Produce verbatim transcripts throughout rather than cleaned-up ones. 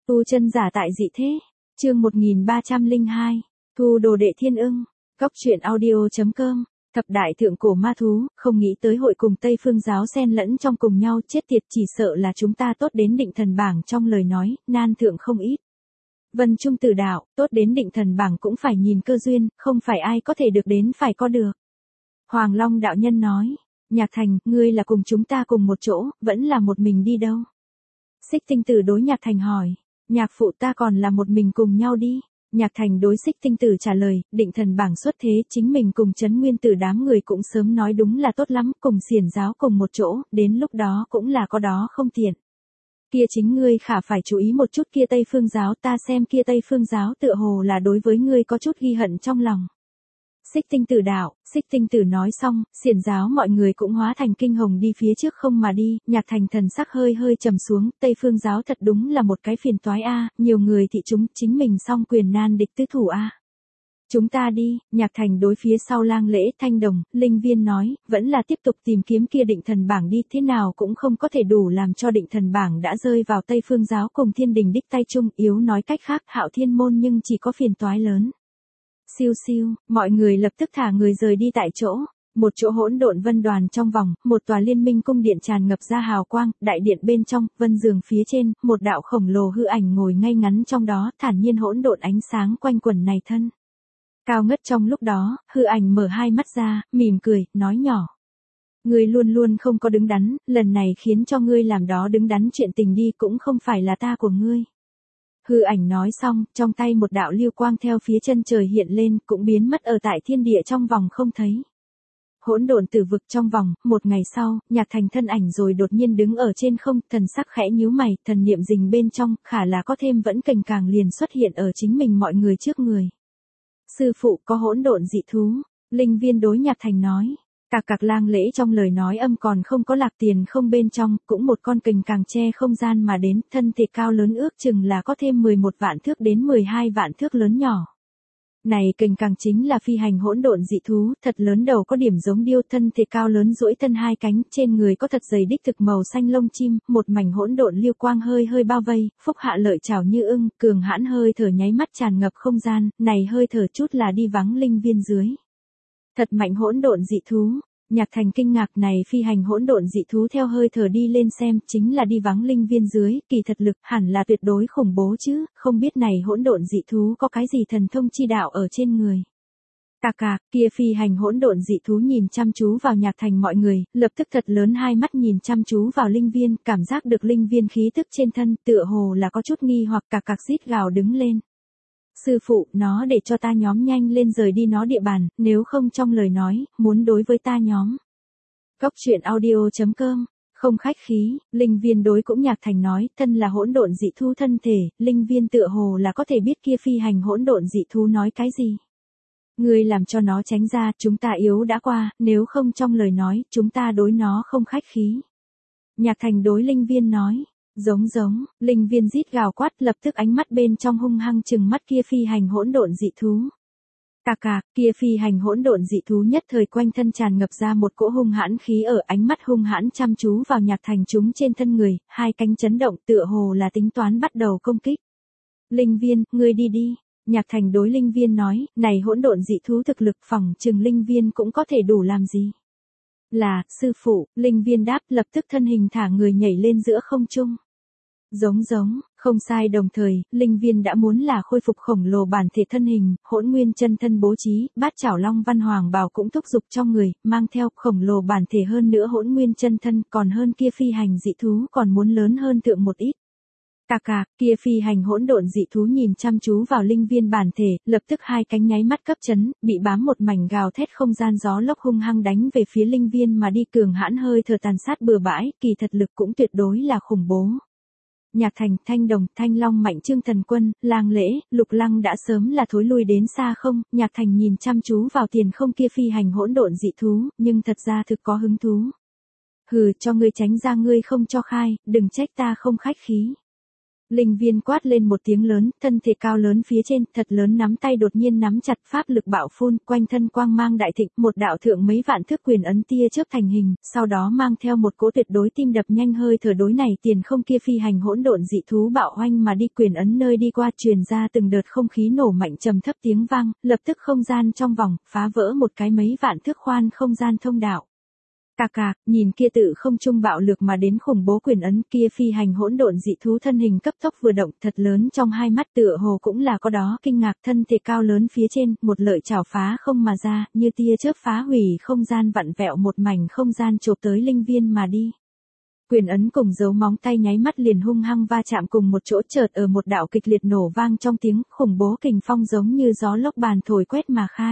Tu chân giả tại dị thế. Chương một nghìn ba trăm lẻ hai. Thu đồ đệ thiên ưng. Góc truyện audio.com. Thập đại thượng cổ ma thú, không nghĩ tới hội cùng Tây Phương giáo xen lẫn trong cùng nhau, chết tiệt, chỉ sợ là chúng ta tốt đến định thần bảng trong lời nói, nan thượng không ít. Vân Trung Tử đạo, tốt đến định thần bảng cũng phải nhìn cơ duyên, không phải ai có thể được đến phải có được. Hoàng Long đạo nhân nói, Nhạc Thành, ngươi là cùng chúng ta cùng một chỗ, vẫn là một mình đi đâu? Xích Tinh Tử đối Nhạc Thành hỏi, nhạc phụ ta còn là một mình cùng nhau đi. Nhạc Thành đối Xích Tinh Tử trả lời, định thần bảng xuất thế, chính mình cùng Trấn Nguyên Tử đám người cũng sớm nói đúng là tốt lắm, cùng xiển giáo cùng một chỗ, đến lúc đó cũng là có đó không tiện. Kia chính ngươi khả phải chú ý một chút kia Tây Phương giáo, ta xem kia Tây Phương giáo tựa hồ là đối với ngươi có chút ghi hận trong lòng. Xích Tinh Tử đạo, Xích Tinh Tử nói xong, xiển giáo mọi người cũng hóa thành kinh hồng đi phía trước không mà đi, Nhạc Thành thần sắc hơi hơi trầm xuống, Tây Phương giáo thật đúng là một cái phiền toái a, nhiều người thị chúng chính mình song quyền nan địch tứ thủ a. Chúng ta đi, Nhạc Thành đối phía sau Lang Lễ, Thanh Đồng, Linh Viên nói, vẫn là tiếp tục tìm kiếm kia định thần bảng đi, thế nào cũng không có thể đủ làm cho định thần bảng đã rơi vào Tây Phương giáo cùng Thiên Đình đích tay chung, yếu nói cách khác, Hạo Thiên môn nhưng chỉ có phiền toái lớn. Siêu siêu, mọi người lập tức thả người rời đi tại chỗ, một chỗ hỗn độn vân đoàn trong vòng, một tòa liên minh cung điện tràn ngập ra hào quang, đại điện bên trong, vân giường phía trên, một đạo khổng lồ hư ảnh ngồi ngay ngắn trong đó, thản nhiên hỗn độn ánh sáng quanh quần này thân. Cao ngất trong lúc đó, hư ảnh mở hai mắt ra, mỉm cười, nói nhỏ. Ngươi luôn luôn không có đứng đắn, lần này khiến cho ngươi làm đó đứng đắn chuyện tình đi cũng không phải là ta của ngươi. Hư ảnh nói xong, trong tay một đạo lưu quang theo phía chân trời hiện lên, cũng biến mất ở tại thiên địa trong vòng không thấy. Hỗn độn tử vực trong vòng, một ngày sau, Nhạc Thành thân ảnh rồi đột nhiên đứng ở trên không, thần sắc khẽ nhíu mày, thần niệm rình bên trong, khả là có thêm vẫn cành càng liền xuất hiện ở chính mình mọi người trước người. Sư phụ có hỗn độn dị thú, Linh Viên đối Nhạc Thành nói. Cạc cạc Lang Lễ trong lời nói âm còn không có lạc tiền không bên trong, cũng một con kình càng che không gian mà đến, thân thể cao lớn ước chừng là có thêm mười một vạn thước đến mười hai vạn thước lớn nhỏ. Này kình càng chính là phi hành hỗn độn dị thú, thật lớn đầu có điểm giống điêu, thân thể cao lớn duỗi thân hai cánh, trên người có thật dày đích thực màu xanh lông chim, một mảnh hỗn độn liêu quang hơi hơi bao vây, phúc hạ lợi trảo như ưng, cường hãn hơi thở nháy mắt tràn ngập không gian, này hơi thở chút là đi vắng Linh Viên dưới. Thật mạnh hỗn độn dị thú. Nhạc Thành kinh ngạc, này phi hành hỗn độn dị thú theo hơi thở đi lên xem, chính là đi vắng Linh Viên dưới, kỳ thật lực hẳn là tuyệt đối khủng bố chứ, không biết này hỗn độn dị thú có cái gì thần thông chi đạo ở trên người. Cà cà, kia phi hành hỗn độn dị thú nhìn chăm chú vào Nhạc Thành mọi người, lập tức thật lớn hai mắt nhìn chăm chú vào Linh Viên, cảm giác được Linh Viên khí tức trên thân, tựa hồ là có chút nghi hoặc cà cạc rít gào đứng lên. Sư phụ, nó để cho ta nhóm nhanh lên rời đi nó địa bàn, nếu không trong lời nói, muốn đối với ta nhóm. Góc truyện audio.com, không khách khí, Linh Viên đối cũng Nhạc Thành nói, thân là hỗn độn dị thú thân thể, Linh Viên tựa hồ là có thể biết kia phi hành hỗn độn dị thú nói cái gì. Ngươi làm cho nó tránh ra, chúng ta yếu đã qua, nếu không trong lời nói, chúng ta đối nó không khách khí. Nhạc Thành đối Linh Viên nói. Giống giống, Linh Viên rít gào quát, lập tức ánh mắt bên trong hung hăng trừng mắt kia phi hành hỗn độn dị thú. Cà cà, kia phi hành hỗn độn dị thú nhất thời quanh thân tràn ngập ra một cỗ hung hãn khí ở, ánh mắt hung hãn chăm chú vào Nhạc Thành chúng trên thân người, hai cánh chấn động tựa hồ là tính toán bắt đầu công kích. Linh Viên, ngươi đi đi. Nhạc Thành đối Linh Viên nói, này hỗn độn dị thú thực lực phỏng chừng Linh Viên cũng có thể đủ làm gì. Là, sư phụ, Linh Viên đáp, lập tức thân hình thả người nhảy lên giữa không trung. Giống giống, không sai, đồng thời, Linh Viên đã muốn là khôi phục khổng lồ bản thể thân hình, hỗn nguyên chân thân bố trí, bát chảo long văn hoàng bào cũng thúc giục trong người, mang theo khổng lồ bản thể hơn nữa hỗn nguyên chân thân, còn hơn kia phi hành dị thú còn muốn lớn hơn thượng một ít. Cà cà, kia phi hành hỗn độn dị thú nhìn chăm chú vào Linh Viên bản thể, lập tức hai cánh nháy mắt cấp chấn, bị bám một mảnh gào thét không gian gió lốc hung hăng đánh về phía Linh Viên mà đi, cường hãn hơi thở tàn sát bừa bãi, kỳ thật lực cũng tuyệt đối là khủng bố. Nhạc Thành, Thanh Đồng, Thanh Long, Mạnh Trương Thần Quân, Lang Lễ, Lục Lăng đã sớm là thối lui đến xa không, Nhạc Thành nhìn chăm chú vào tiền không kia phi hành hỗn độn dị thú, nhưng thật ra thực có hứng thú. Hừ, cho ngươi tránh ra, ngươi không cho khai, đừng trách ta không khách khí. Linh viên quát lên một tiếng lớn, thân thể cao lớn phía trên, thật lớn nắm tay đột nhiên nắm chặt, pháp lực bạo phun, quanh thân quang mang đại thịnh, một đạo thượng mấy vạn thước quyền ấn tia chớp thành hình, sau đó mang theo một cỗ tuyệt đối tim đập nhanh hơi thở đối này tiền không kia phi hành hỗn độn dị thú bạo hoanh mà đi, quyền ấn nơi đi qua truyền ra từng đợt không khí nổ mạnh trầm thấp tiếng vang, lập tức không gian trong vòng phá vỡ một cái mấy vạn thước khoan không gian thông đạo. Cạc cạc, nhìn kia tự không trung bạo lực mà đến khủng bố quyền ấn, kia phi hành hỗn độn dị thú thân hình cấp tốc vừa động, thật lớn trong hai mắt tựa hồ cũng là có đó kinh ngạc, thân thể cao lớn phía trên, một lợi chảo phá không mà ra, như tia chớp phá hủy không gian vặn vẹo một mảnh không gian chộp tới linh viên mà đi. Quyền ấn cùng dấu móng tay nháy mắt liền hung hăng va chạm cùng một chỗ, chợt ở một đạo kịch liệt nổ vang trong tiếng, khủng bố kình phong giống như gió lốc bàn thổi quét mà khai.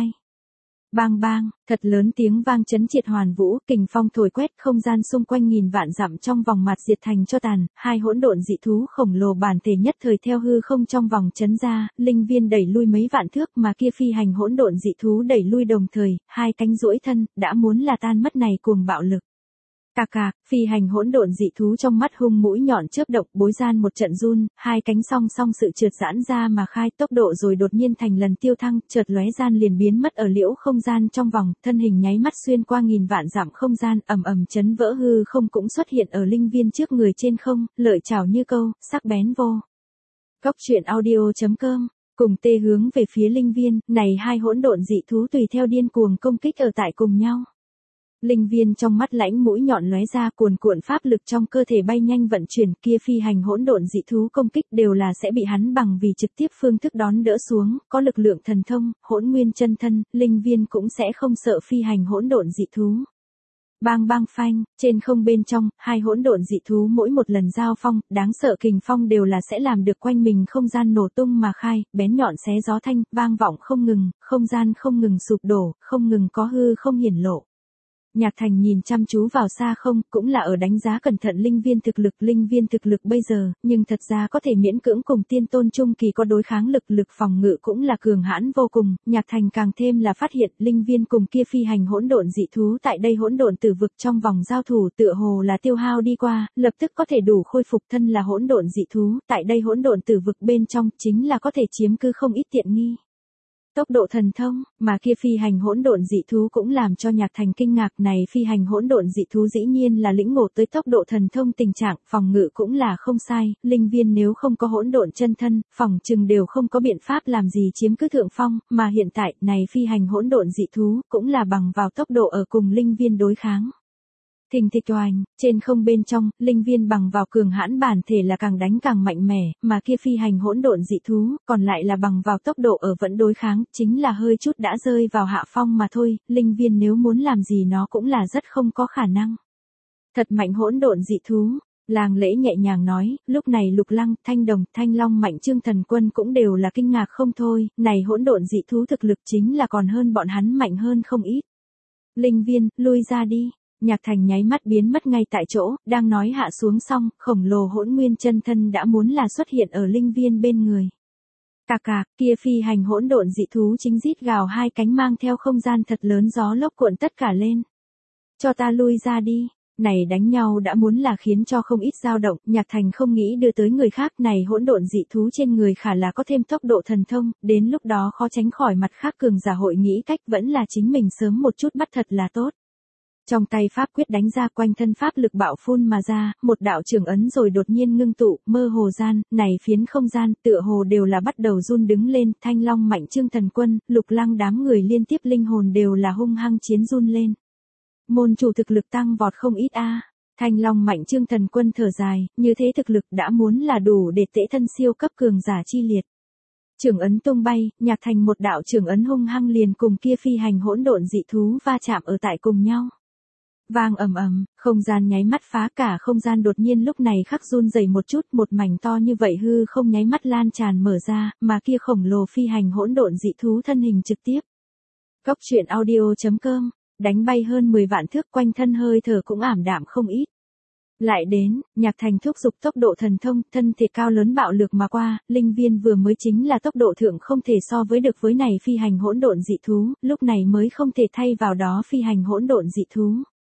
Bang bang, thật lớn tiếng vang chấn triệt hoàn vũ, kình phong thổi quét, không gian xung quanh nghìn vạn dặm trong vòng mặt diệt thành cho tàn, hai hỗn độn dị thú khổng lồ bản thể nhất thời theo hư không trong vòng chấn ra, linh viên đẩy lui mấy vạn thước mà kia phi hành hỗn độn dị thú đẩy lui đồng thời, hai cánh duỗi thân, đã muốn là tan mất này cuồng bạo lực. Cạc cạc, phi hành hỗn độn dị thú trong mắt hung mũi nhọn chớp động, bối gian một trận run, hai cánh song song sự trượt giãn ra mà khai, tốc độ rồi đột nhiên thành lần tiêu thăng, chợt lóe gian liền biến mất ở liễu không gian trong vòng, thân hình nháy mắt xuyên qua nghìn vạn dặm không gian, ầm ầm chấn vỡ hư không cũng xuất hiện ở linh viên trước người trên không, lợi chảo như câu, sắc bén vô. Góc truyện audio chấm com cùng tê hướng về phía linh viên, này hai hỗn độn dị thú tùy theo điên cuồng công kích ở tại cùng nhau. Linh viên trong mắt lãnh mũi nhọn lóe ra, cuồn cuộn pháp lực trong cơ thể bay nhanh vận chuyển, kia phi hành hỗn độn dị thú công kích đều là sẽ bị hắn bằng vì trực tiếp phương thức đón đỡ xuống, có lực lượng thần thông, hỗn nguyên chân thân, linh viên cũng sẽ không sợ phi hành hỗn độn dị thú. Bang bang phanh, trên không bên trong, hai hỗn độn dị thú mỗi một lần giao phong, đáng sợ kình phong đều là sẽ làm được quanh mình không gian nổ tung mà khai, bén nhọn xé gió thanh, vang vọng không ngừng, không gian không ngừng sụp đổ, không ngừng có hư không hiển lộ. Nhạc Thành nhìn chăm chú vào xa không, cũng là ở đánh giá cẩn thận linh viên thực lực, linh viên thực lực bây giờ, nhưng thật ra có thể miễn cưỡng cùng tiên tôn trung kỳ có đối kháng lực, lực phòng ngự cũng là cường hãn vô cùng, Nhạc Thành càng thêm là phát hiện linh viên cùng kia phi hành hỗn độn dị thú tại đây hỗn độn tử vực trong vòng giao thủ tựa hồ là tiêu hao đi qua, lập tức có thể đủ khôi phục thân là hỗn độn dị thú, tại đây hỗn độn tử vực bên trong chính là có thể chiếm cứ không ít tiện nghi. Tốc độ thần thông, mà kia phi hành hỗn độn dị thú cũng làm cho Nhạc Thành kinh ngạc, này phi hành hỗn độn dị thú dĩ nhiên là lĩnh ngộ tới tốc độ thần thông tình trạng, phòng ngự cũng là không sai, linh viên nếu không có hỗn độn chân thân, phòng chừng đều không có biện pháp làm gì chiếm cứ thượng phong, mà hiện tại, này phi hành hỗn độn dị thú, cũng là bằng vào tốc độ ở cùng linh viên đối kháng. Thình thịch oành, trên không bên trong, linh viên bằng vào cường hãn bản thể là càng đánh càng mạnh mẽ, mà kia phi hành hỗn độn dị thú, còn lại là bằng vào tốc độ ở vẫn đối kháng, chính là hơi chút đã rơi vào hạ phong mà thôi, linh viên nếu muốn làm gì nó cũng là rất không có khả năng. Thật mạnh hỗn độn dị thú, Làng Lễ nhẹ nhàng nói, lúc này Lục Lăng, Thanh Đồng, Thanh Long, Mạnh Trương Thần Quân cũng đều là kinh ngạc không thôi, này hỗn độn dị thú thực lực chính là còn hơn bọn hắn mạnh hơn không ít. Linh viên, lui ra đi. Nhạc Thành nháy mắt biến mất ngay tại chỗ, đang nói hạ xuống xong, khổng lồ hỗn nguyên chân thân đã muốn là xuất hiện ở linh viên bên người. Cạc cạc, kia phi hành hỗn độn dị thú chính rít gào hai cánh mang theo không gian thật lớn gió lốc cuộn tất cả lên. Cho ta lui ra đi. Này đánh nhau đã muốn là khiến cho không ít dao động, Nhạc Thành không nghĩ đưa tới người khác, này hỗn độn dị thú trên người khả là có thêm tốc độ thần thông, đến lúc đó khó tránh khỏi mặt khác cường giả hội nghĩ cách vẫn là chính mình sớm một chút bắt thật là tốt. Trong tay pháp quyết đánh ra, quanh thân pháp lực bạo phun mà ra, một đạo trường ấn rồi đột nhiên ngưng tụ, mơ hồ gian, này phiến không gian, tựa hồ đều là bắt đầu run đứng lên, Thanh Long, Mạnh Trương Thần Quân, Lục Lăng đám người liên tiếp linh hồn đều là hung hăng chiến run lên. Môn chủ thực lực tăng vọt không ít a. Thanh Long, Mạnh Trương Thần Quân thở dài, như thế thực lực đã muốn là đủ để tễ thân siêu cấp cường giả chi liệt. Trường ấn tung bay, Nhạc Thành một đạo trường ấn hung hăng liền cùng kia phi hành hỗn độn dị thú va chạm ở tại cùng nhau. Vang ầm ầm, không gian nháy mắt phá, cả không gian đột nhiên lúc này khắc run rẩy một chút, một mảnh to như vậy hư không nháy mắt lan tràn mở ra, mà kia khổng lồ phi hành hỗn độn dị thú thân hình trực tiếp. Góc truyện audio chấm com, đánh bay hơn mười vạn thước, quanh thân hơi thở cũng ảm đạm không ít. Lại đến, Nhạc Thành thúc giục tốc độ thần thông, thân thể cao lớn bạo lực mà qua, linh viên vừa mới chính là tốc độ thượng không thể so với được với này phi hành hỗn độn dị thú, lúc này mới không thể thay vào đó phi hành hỗn độn dị thú.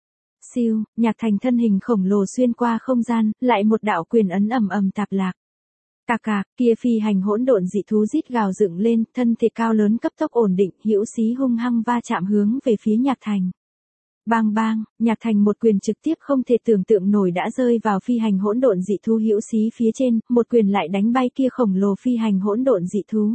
Siêu, Nhạc Thành thân hình khổng lồ xuyên qua không gian, lại một đạo quyền ấn ầm ầm tạp lạc. Cà cà, kia phi hành hỗn độn dị thú rít gào dựng lên, thân thể cao lớn cấp tốc ổn định, hữu xí hung hăng va chạm hướng về phía Nhạc Thành. Bang bang, Nhạc Thành một quyền trực tiếp không thể tưởng tượng nổi đã rơi vào phi hành hỗn độn dị thú hữu xí phía trên, một quyền lại đánh bay kia khổng lồ phi hành hỗn độn dị thú.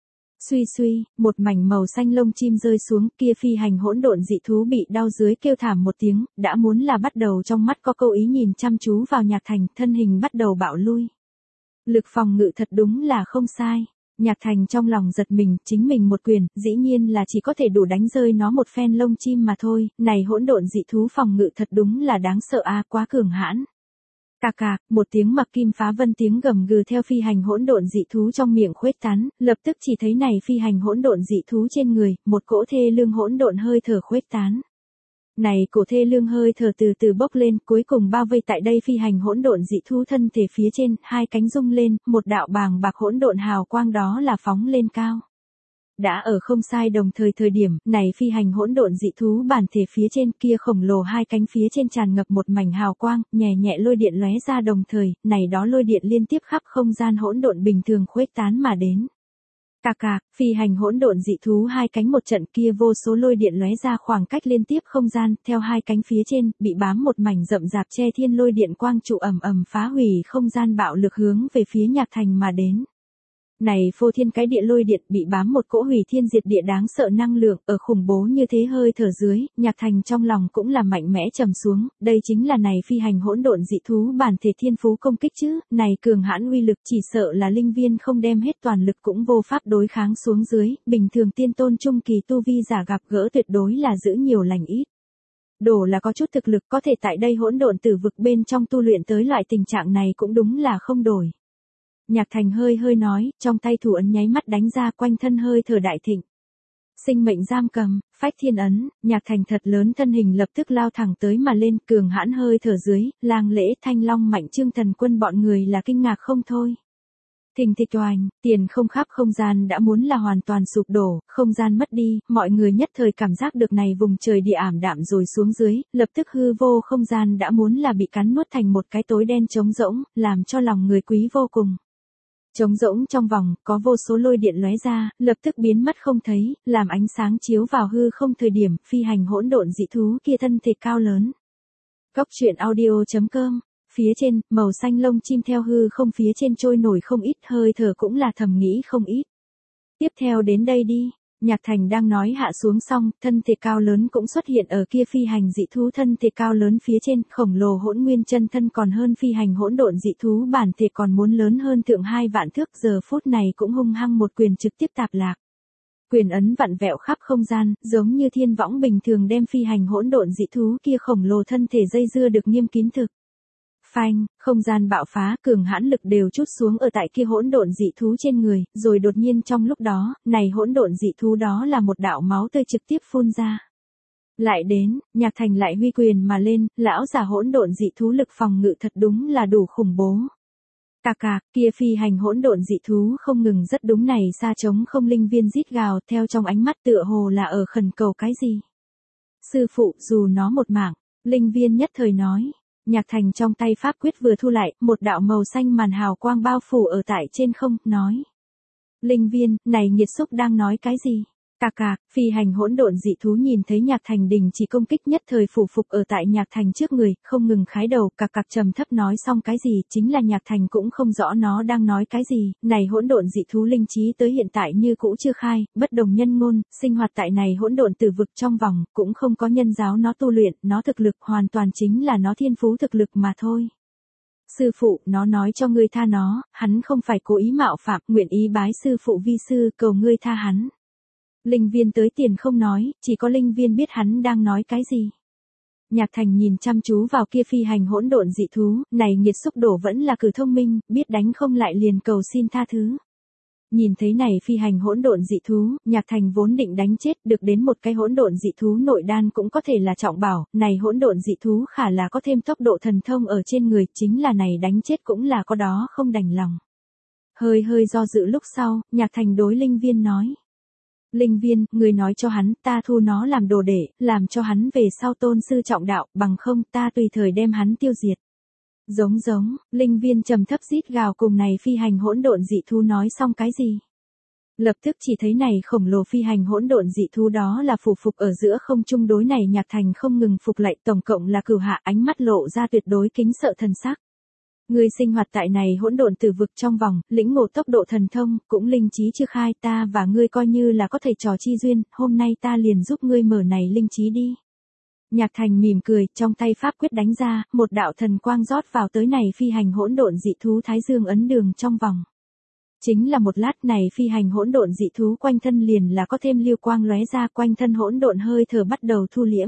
Suy suy, một mảnh màu xanh lông chim rơi xuống, kia phi hành hỗn độn dị thú bị đau dưới kêu thảm một tiếng, đã muốn là bắt đầu trong mắt có câu ý nhìn chăm chú vào Nhạc Thành, thân hình bắt đầu bạo lui. Lực phòng ngự thật đúng là không sai. Nhạc Thành trong lòng giật mình, chính mình một quyền, dĩ nhiên là chỉ có thể đủ đánh rơi nó một phen lông chim mà thôi, này hỗn độn dị thú phòng ngự thật đúng là đáng sợ a, quá cường hãn. Cà cà, một tiếng mặc kim phá vân tiếng gầm gừ theo phi hành hỗn độn dị thú trong miệng khuếch tán, lập tức chỉ thấy này phi hành hỗn độn dị thú trên người, một cỗ thê lương hỗn độn hơi thở khuếch tán. Này cổ thê lương hơi thở từ từ bốc lên, cuối cùng bao vây tại đây phi hành hỗn độn dị thú thân thể phía trên, hai cánh rung lên, một đạo bàng bạc hỗn độn hào quang đó là phóng lên cao. Đã ở không sai đồng thời thời điểm, này phi hành hỗn độn dị thú bản thể phía trên kia khổng lồ hai cánh phía trên tràn ngập một mảnh hào quang, nhẹ nhẹ lôi điện lóe ra đồng thời, này đó lôi điện liên tiếp khắp không gian hỗn độn bình thường khuếch tán mà đến. Cà cà, phi hành hỗn độn dị thú hai cánh một trận kia vô số lôi điện lóe ra khoảng cách liên tiếp không gian, theo hai cánh phía trên, bị bám một mảnh rậm rạp che thiên lôi điện quang trụ ầm ầm phá hủy không gian bạo lực hướng về phía Nhạc Thành mà đến. Này phô thiên cái địa lôi điện bị bám một cỗ hủy thiên diệt địa đáng sợ năng lượng, ở khủng bố như thế hơi thở dưới, Nhạc Thành trong lòng cũng là mạnh mẽ trầm xuống, đây chính là này phi hành hỗn độn dị thú bản thể thiên phú công kích chứ, này cường hãn uy lực chỉ sợ là linh viên không đem hết toàn lực cũng vô pháp đối kháng xuống dưới, bình thường tiên tôn trung kỳ tu vi giả gặp gỡ tuyệt đối là giữ nhiều lành ít. Đồ là có chút thực lực có thể tại đây hỗn độn tử vực bên trong tu luyện tới loại tình trạng này cũng đúng là không đổi. Nhạc Thành hơi hơi nói, trong tay thủ ấn nháy mắt đánh ra quanh thân hơi thở đại thịnh. Sinh mệnh giam cầm, phách thiên ấn, Nhạc Thành thật lớn thân hình lập tức lao thẳng tới mà lên, cường hãn hơi thở dưới, lang lễ thanh long mạnh trương thần quân bọn người là kinh ngạc không thôi. Thình thịch oành, tiền không khắp không gian đã muốn là hoàn toàn sụp đổ, không gian mất đi, mọi người nhất thời cảm giác được này vùng trời địa ảm đạm rồi xuống dưới, lập tức hư vô không gian đã muốn là bị cắn nuốt thành một cái tối đen trống rỗng, làm cho lòng người quý vô cùng. Trống rỗng trong vòng, có vô số lôi điện lóe ra, lập tức biến mất không thấy, làm ánh sáng chiếu vào hư không thời điểm, phi hành hỗn độn dị thú kia thân thể cao lớn. Góc truyện audio chấm com, phía trên, màu xanh lông chim theo hư không phía trên trôi nổi không ít, hơi thở cũng là thầm nghĩ không ít. Tiếp theo đến đây đi. Nhạc Thành đang nói hạ xuống xong, thân thể cao lớn cũng xuất hiện ở kia phi hành dị thú thân thể cao lớn phía trên, khổng lồ hỗn nguyên chân thân còn hơn phi hành hỗn độn dị thú bản thể còn muốn lớn hơn thượng hai vạn thước, giờ phút này cũng hung hăng một quyền trực tiếp tạp lạc. Quyền ấn vặn vẹo khắp không gian, giống như thiên võng bình thường đem phi hành hỗn độn dị thú kia khổng lồ thân thể dây dưa được nghiêm kín thực. Phanh, không gian bạo phá, cường hãn lực đều trút xuống ở tại kia hỗn độn dị thú trên người, rồi đột nhiên trong lúc đó, này hỗn độn dị thú đó là một đạo máu tươi trực tiếp phun ra. Lại đến, Nhạc Thành lại huy quyền mà lên, lão giả hỗn độn dị thú lực phòng ngự thật đúng là đủ khủng bố. Cà cà, kia phi hành hỗn độn dị thú không ngừng rất đúng này xa trống không linh viên rít gào theo trong ánh mắt tựa hồ là ở khẩn cầu cái gì. Sư phụ, dù nó một mạng, linh viên nhất thời nói. Nhạc Thành trong tay pháp quyết vừa thu lại, một đạo màu xanh màn hào quang bao phủ ở tại trên không, nói. Linh viên, này nghiệt xúc đang nói cái gì? Cà cà, phi hành hỗn độn dị thú nhìn thấy Nhạc Thành đình chỉ công kích nhất thời phủ phục ở tại Nhạc Thành trước người, không ngừng khái đầu, cà cà trầm thấp nói xong cái gì, chính là Nhạc Thành cũng không rõ nó đang nói cái gì, này hỗn độn dị thú linh trí tới hiện tại như cũ chưa khai, bất đồng nhân ngôn, sinh hoạt tại này hỗn độn tử vực trong vòng, cũng không có nhân giáo nó tu luyện, nó thực lực hoàn toàn chính là nó thiên phú thực lực mà thôi. Sư phụ, nó nói cho ngươi tha nó, hắn không phải cố ý mạo phạm, nguyện ý bái sư phụ vi sư, cầu ngươi tha hắn. Linh viên tới tiền không nói, chỉ có linh viên biết hắn đang nói cái gì. Nhạc Thành nhìn chăm chú vào kia phi hành hỗn độn dị thú, này nghiệt xúc đổ vẫn là cử thông minh, biết đánh không lại liền cầu xin tha thứ. Nhìn thấy này phi hành hỗn độn dị thú, Nhạc Thành vốn định đánh chết, được đến một cái hỗn độn dị thú nội đan cũng có thể là trọng bảo, này hỗn độn dị thú khả là có thêm tốc độ thần thông ở trên người, chính là này đánh chết cũng là có đó không đành lòng. Hơi hơi do dự lúc sau, Nhạc Thành đối linh viên nói. Linh viên, người nói cho hắn, ta thu nó làm đồ đệ, làm cho hắn về sau tôn sư trọng đạo, bằng không ta tùy thời đem hắn tiêu diệt. Giống giống, linh viên trầm thấp rít gào cùng này phi hành hỗn độn dị thú nói xong cái gì. Lập tức chỉ thấy này khổng lồ phi hành hỗn độn dị thú đó là phủ phục ở giữa không trung đối này Nhạc Thành không ngừng phục lạy, tổng cộng là cửu hạ, ánh mắt lộ ra tuyệt đối kính sợ thần sắc. Ngươi sinh hoạt tại này hỗn độn tử vực trong vòng, lĩnh ngộ tốc độ thần thông, cũng linh trí chưa khai, ta và ngươi coi như là có thầy trò chi duyên, hôm nay ta liền giúp ngươi mở này linh trí đi. Nhạc Thành mỉm cười, trong tay pháp quyết đánh ra, một đạo thần quang rót vào tới này phi hành hỗn độn dị thú thái dương ấn đường trong vòng. Chính là một lát này phi hành hỗn độn dị thú quanh thân liền là có thêm lưu quang lóe ra, quanh thân hỗn độn hơi thở bắt đầu thu liễm.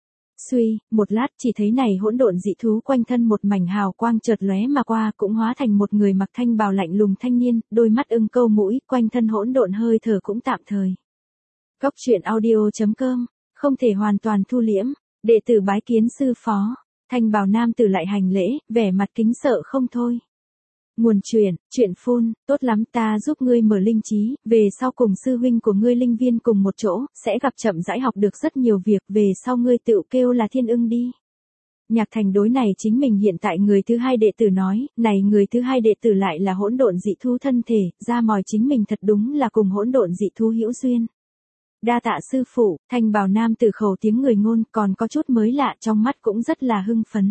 Suy, một lát chỉ thấy này hỗn độn dị thú quanh thân một mảnh hào quang chợt lóe mà qua, cũng hóa thành một người mặc thanh bào lạnh lùng thanh niên, đôi mắt ưng câu mũi, quanh thân hỗn độn hơi thở cũng tạm thời. Góc truyện audio chấm com, không thể hoàn toàn thu liễm, đệ tử bái kiến sư phó, thanh bào nam tử lại hành lễ, vẻ mặt kính sợ không thôi. Nguồn truyện, truyện phun, tốt lắm, ta giúp ngươi mở linh trí, về sau cùng sư huynh của ngươi linh viên cùng một chỗ, sẽ gặp chậm rãi học được rất nhiều việc, về sau ngươi tự kêu là Thiên Ưng đi. Nhạc Thành đối này chính mình hiện tại người thứ hai đệ tử nói, này người thứ hai đệ tử lại là hỗn độn dị thú thân thể, ra mòi chính mình thật đúng là cùng hỗn độn dị thú hữu duyên. Đa tạ sư phụ, thanh bào nam tử khẩu tiếng người ngôn, còn có chút mới lạ, trong mắt cũng rất là hưng phấn.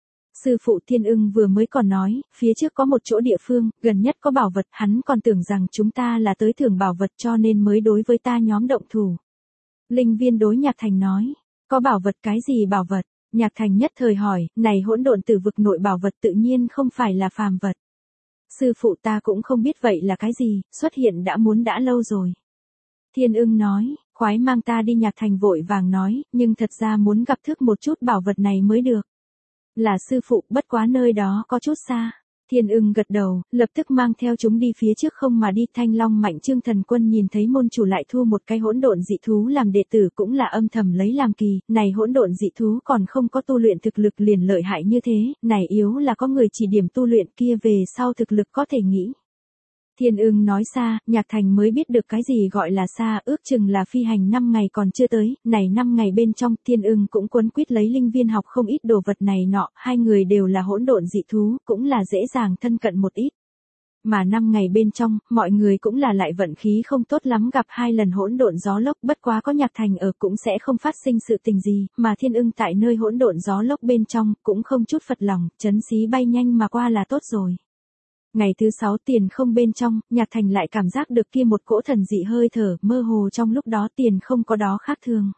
Sư phụ Thiên Ưng vừa mới còn nói, phía trước có một chỗ địa phương, gần nhất có bảo vật, hắn còn tưởng rằng chúng ta là tới thưởng bảo vật cho nên mới đối với ta nhóm động thủ. Linh viên đối Nhạc Thành nói, có bảo vật cái gì bảo vật? Nhạc Thành nhất thời hỏi, này hỗn độn tử vực nội bảo vật tự nhiên không phải là phàm vật. Sư phụ ta cũng không biết vậy là cái gì, xuất hiện đã muốn đã lâu rồi. Thiên Ưng nói, khoái mang ta đi. Nhạc Thành vội vàng nói, nhưng thật ra muốn gặp thức một chút bảo vật này mới được. Là sư phụ, bất quá nơi đó có chút xa. Thiên Ưng gật đầu, lập tức mang theo chúng đi phía trước không mà đi. Thanh Long Mạnh Trương Thần Quân nhìn thấy môn chủ lại thu một cái hỗn độn dị thú làm đệ tử cũng là âm thầm lấy làm kỳ, này hỗn độn dị thú còn không có tu luyện thực lực liền lợi hại như thế, này yếu là có người chỉ điểm tu luyện kia về sau thực lực có thể nghĩ. Thiên Ưng nói xa, Nhạc Thành mới biết được cái gì gọi là xa, ước chừng là phi hành năm ngày còn chưa tới, này năm ngày bên trong, Thiên Ưng cũng quấn quýt lấy linh viên học không ít đồ vật này nọ, hai người đều là hỗn độn dị thú, cũng là dễ dàng thân cận một ít. Mà năm ngày bên trong, mọi người cũng là lại vận khí không tốt lắm, gặp hai lần hỗn độn gió lốc, bất quá có Nhạc Thành ở cũng sẽ không phát sinh sự tình gì, mà Thiên Ưng tại nơi hỗn độn gió lốc bên trong, cũng không chút phật lòng, chấn xí bay nhanh mà qua là tốt rồi. Ngày thứ sáu tiền không bên trong, Nhạc Thành lại cảm giác được kia một cỗ thần dị hơi thở, mơ hồ trong lúc đó tiền không có đó khác thường.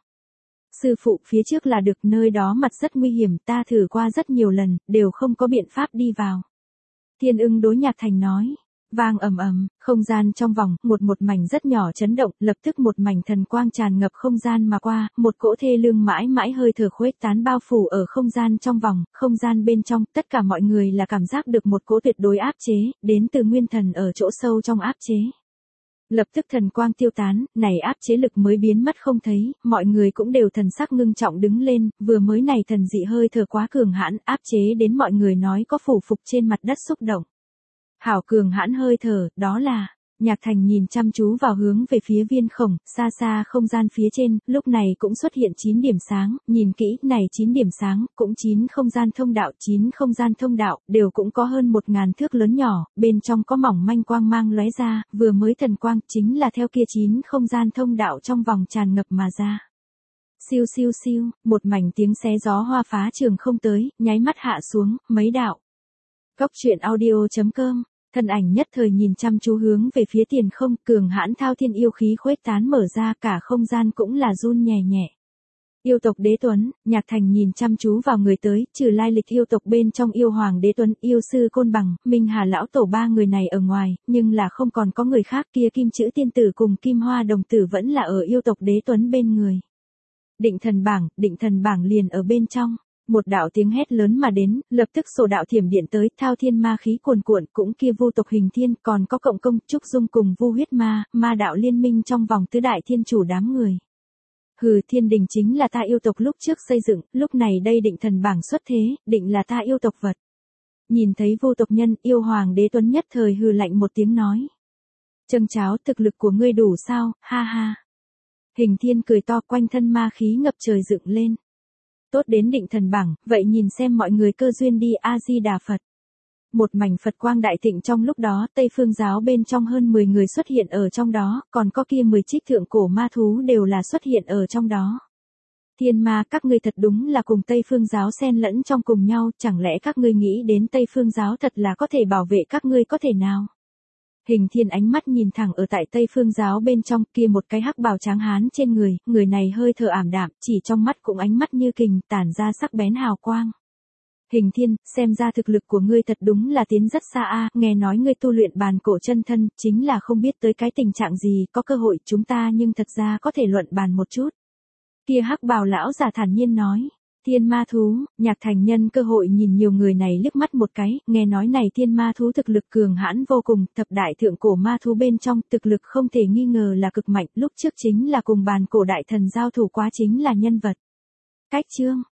Sư phụ, phía trước là được, nơi đó mặt rất nguy hiểm, ta thử qua rất nhiều lần, đều không có biện pháp đi vào. Thiên Ưng đối Nhạc Thành nói. Vang ầm ầm, không gian trong vòng, một một mảnh rất nhỏ chấn động, lập tức một mảnh thần quang tràn ngập không gian mà qua, một cỗ thê lương mãi mãi hơi thở khuếch tán bao phủ ở không gian trong vòng, không gian bên trong, tất cả mọi người là cảm giác được một cỗ tuyệt đối áp chế, đến từ nguyên thần ở chỗ sâu trong áp chế. Lập tức thần quang tiêu tán, này áp chế lực mới biến mất không thấy, mọi người cũng đều thần sắc ngưng trọng đứng lên, vừa mới này thần dị hơi thở quá cường hãn, áp chế đến mọi người nói có phủ phục trên mặt đất xúc động. Hảo cường hãn hơi thở, đó là, Nhạc Thành nhìn chăm chú vào hướng về phía viên khổng, xa xa không gian phía trên, lúc này cũng xuất hiện chín điểm sáng, nhìn kỹ, này chín điểm sáng, cũng chín không gian thông đạo, chín không gian thông đạo, đều cũng có hơn một ngàn thước lớn nhỏ, bên trong có mỏng manh quang mang lóe ra, vừa mới thần quang, chính là theo kia chín không gian thông đạo trong vòng tràn ngập mà ra. Siêu siêu siêu, một mảnh tiếng xé gió hoa phá trường không tới, nháy mắt hạ xuống, mấy đạo. Góc truyện audio chấm com, thân ảnh nhất thời nhìn chăm chú hướng về phía tiền không, cường hãn thao thiên yêu khí khuếch tán mở ra, cả không gian cũng là run nhẹ nhẹ. Yêu tộc Đế Tuấn, Nhạc Thành nhìn chăm chú vào người tới, trừ lai lịch yêu tộc bên trong yêu hoàng Đế Tuấn, yêu sư Côn Bằng, Minh Hà lão tổ ba người này ở ngoài, nhưng là không còn có người khác, kia kim chữ tiên tử cùng kim hoa đồng tử vẫn là ở yêu tộc Đế Tuấn bên người. Định thần bảng, định thần bảng liền ở bên trong. Một đạo tiếng hét lớn mà đến, lập tức sổ đạo thiểm điện tới, thao thiên ma khí cuồn cuộn, cũng kia vu tộc Hình Thiên, còn có cộng công, Trúc Dung cùng vu huyết ma, ma đạo liên minh trong vòng tứ đại thiên chủ đám người. Hừ, thiên đình chính là ta yêu tộc lúc trước xây dựng, lúc này đây định thần bảng xuất thế, định là ta yêu tộc vật. Nhìn thấy vô tộc nhân, yêu hoàng Đế Tuấn nhất thời hừ lạnh một tiếng nói. Trâng cháo, thực lực của ngươi đủ sao, ha ha. Hình Thiên cười to, quanh thân ma khí ngập trời dựng lên. Tốt đến định thần bảng, vậy nhìn xem mọi người cơ duyên đi A-di-đà Phật. Một mảnh Phật quang đại thịnh trong lúc đó, Tây Phương giáo bên trong hơn mười người xuất hiện ở trong đó, còn có kia mười trích thượng cổ ma thú đều là xuất hiện ở trong đó. Thiên ma, các ngươi thật đúng là cùng Tây Phương giáo xen lẫn trong cùng nhau, chẳng lẽ các ngươi nghĩ đến Tây Phương giáo thật là có thể bảo vệ các ngươi có thể nào? Hình Thiên ánh mắt nhìn thẳng ở tại Tây Phương giáo bên trong, kia một cái hắc bào trắng hán trên người, người này hơi thở ảm đạm, chỉ trong mắt cũng ánh mắt như kình, tản ra sắc bén hào quang. Hình Thiên, xem ra thực lực của ngươi thật đúng là tiến rất xa a, nghe nói ngươi tu luyện bàn cổ chân thân, chính là không biết tới cái tình trạng gì, có cơ hội chúng ta nhưng thật ra có thể luận bàn một chút. Kia hắc bào lão giả thản nhiên nói. Thiên ma thú, Nhạc Thành Nhân cơ hội nhìn nhiều người này liếc mắt một cái, nghe nói này thiên ma thú thực lực cường hãn vô cùng, thập đại thượng cổ ma thú bên trong, thực lực không thể nghi ngờ là cực mạnh, lúc trước chính là cùng bàn cổ đại thần giao thủ quá chính là nhân vật. Cách chương